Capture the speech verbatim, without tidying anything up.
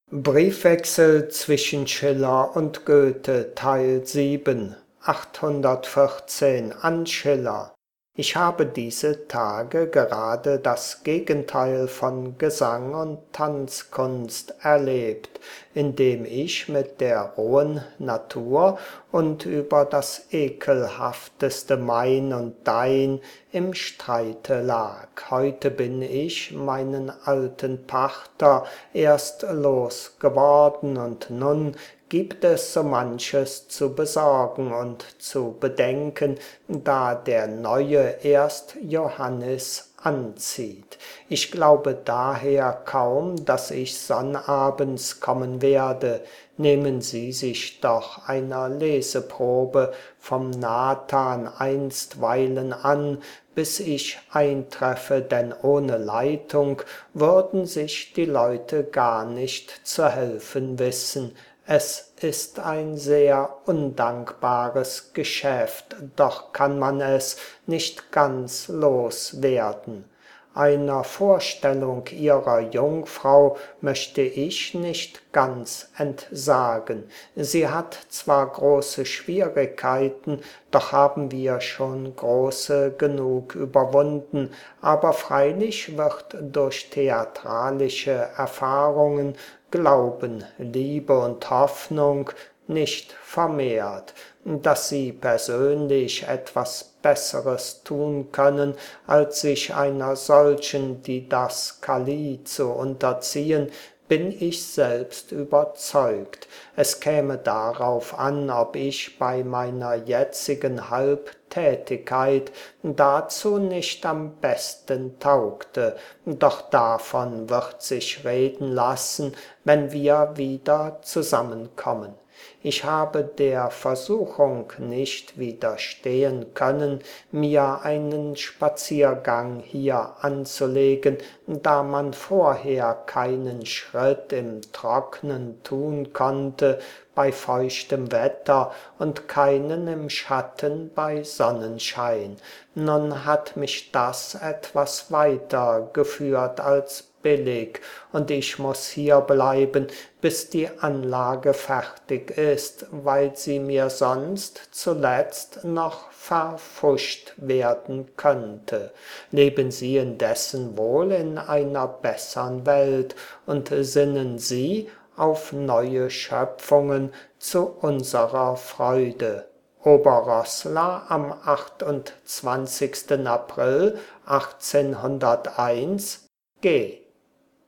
Briefwechsel zwischen Schiller und Goethe Teil sieben achthundertvierzehn an Schiller. Ich habe diese Tage gerade das Gegenteil von Gesang und Tanzkunst erlebt, indem ich mit der rohen Natur und über das ekelhafteste Mein und Dein im Streite lag. Heute bin ich meinen alten Pachter erst losgeworden und nun gibt es so manches zu besorgen und zu bedenken, da der Neue erst Johannis anzieht. Ich glaube daher kaum, dass ich sonnabends kommen werde. Nehmen Sie sich doch einer Leseprobe vom Nathan einstweilen an, bis ich eintreffe, denn ohne Leitung würden sich die Leute gar nicht zu helfen wissen. Es ist ein sehr undankbares Geschäft, doch kann man es nicht ganz loswerden. Einer Vorstellung Ihrer Jungfrau möchte ich nicht ganz entsagen. Sie hat zwar große Schwierigkeiten, doch haben wir schon große genug überwunden, aber freilich wird durch theatralische Erfahrungen Glauben, Liebe und Hoffnung nicht vermehrt, dass Sie persönlich etwas Besseres tun können, als sich einer solchen Didaskalie zu unterziehen, bin ich selbst überzeugt. Es käme darauf an, ob ich bei meiner jetzigen Halbtätigkeit dazu nicht am besten taugte, doch davon wird sich reden lassen, wenn wir wieder zusammenkommen. Ich habe der Versuchung nicht widerstehen können, mir einen Spaziergang hier anzulegen, da man vorher keinen Schritt im Trocknen tun konnte bei feuchtem Wetter und keinen im Schatten bei Sonnenschein. Nun hat mich das etwas weiter geführt als billig, und ich muß hier bleiben, bis die Anlage fertig ist, weil sie mir sonst zuletzt noch verpfuscht werden könnte. Leben Sie indessen wohl in einer bessern Welt und sinnen Sie auf neue Schöpfungen zu unserer Freude. Oberroßla am achtundzwanzigsten April achtzehnhunderteins G